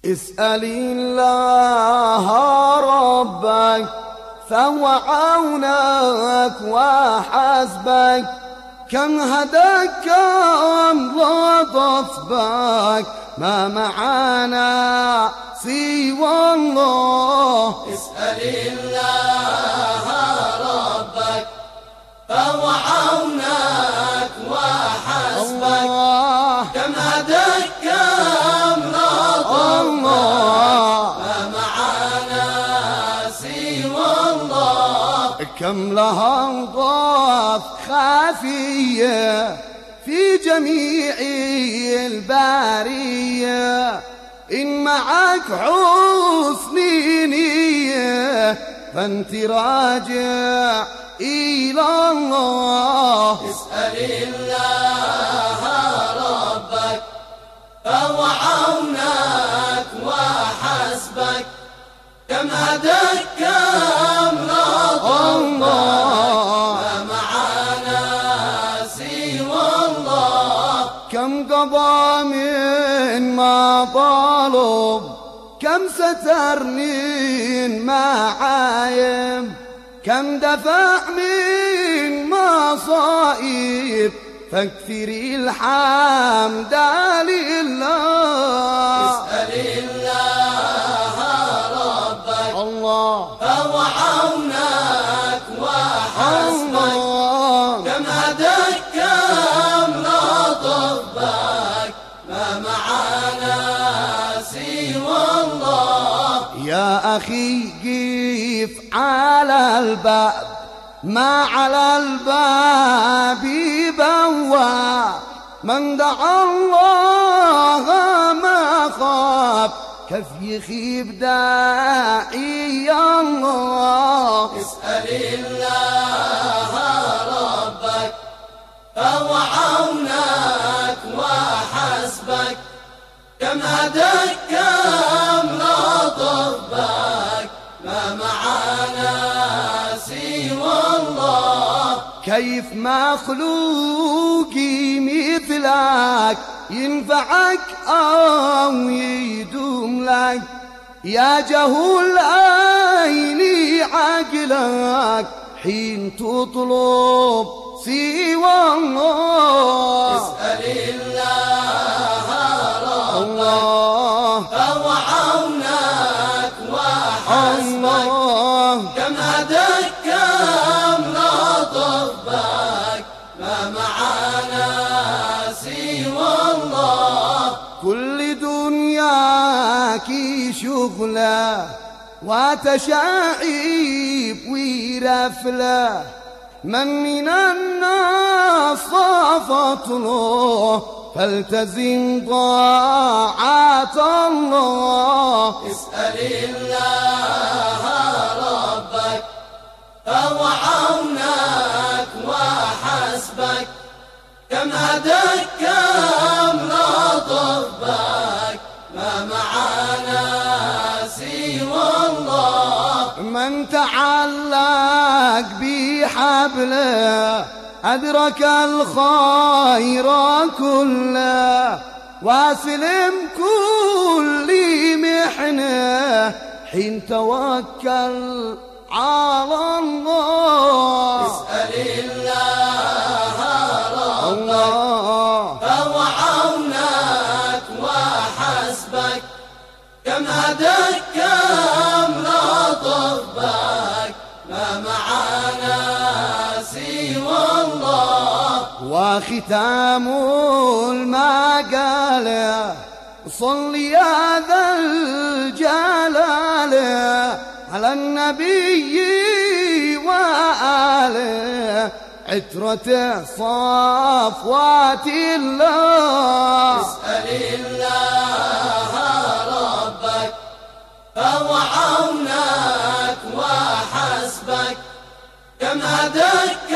اسأل الله ربك فهو عونك وحسبك، كم هداك كم لطف بك، ما معانا سوى الله. اسأل الله ربك فهو عونك وحسبك، كم هداك كم لطف بك، ما معانا سوى الله. كم لها ألطاف خافية في جميع البارية، إن معك حسن نية فانت راجع إلى الله. اسأل الله ربك فهو عونك وحسبك، كم هداك كم لطف بك، ما معانا سوى الله. كم قضى من ما طلب، كم ستر من معايب، كم دفع من مصائب، فاكثري الحمد لله. اسأل الله ربك الله فهو عونك وحسبك، كم هداك كم لطف بك، ما معانا سوى الله. يا أخي قف على الباب، ما على الباب بوا، من دعا الله ما خاب، كيف يخيب داعي الله. اسأل الله ربك فهو عونك وحسبك، كم هداك كم لطف بك، ما معانا سوى الله. كيف مخلوقي مثلك ينفعك أو يدوم لك، يا جهول عيني عقلك حين تطلب سوى الله. اسأل الله ربك فهو عونك وحسبك، كم هداك كم لطف بك، ما معانا سوى الله. كل دنياك شغلة وتشاعيب ورفلة، من الناس صافت له فالتزم طاعة الله. اسأل الله ربك فهو عونك وحسبك، كم هداك كم لطف بك، ما معانا سوى الله. من تعلق بحبله أدرك الخير كله، واسلم كل محنه حين توكل على الله. اسأل الله ربك فهو عونك وحسبك، كم هداك كم لطف بك، ما معانا سوى الله. وختام المقالة صل يا ذا الجلال على النبي وآله عترة صفوات الله. اسأل الله ربك فهو عونك وحسبك، كم هداك